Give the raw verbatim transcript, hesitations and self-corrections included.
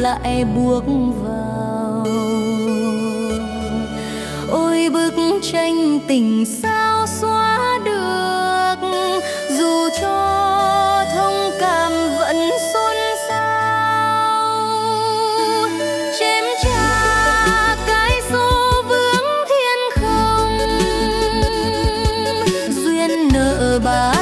lại buộc vào. Ôi bức tranh tình sao xóa được, dù cho thông cảm vẫn xôn xao. Chém cha cái số vướng thiên không, duyên nợ bạc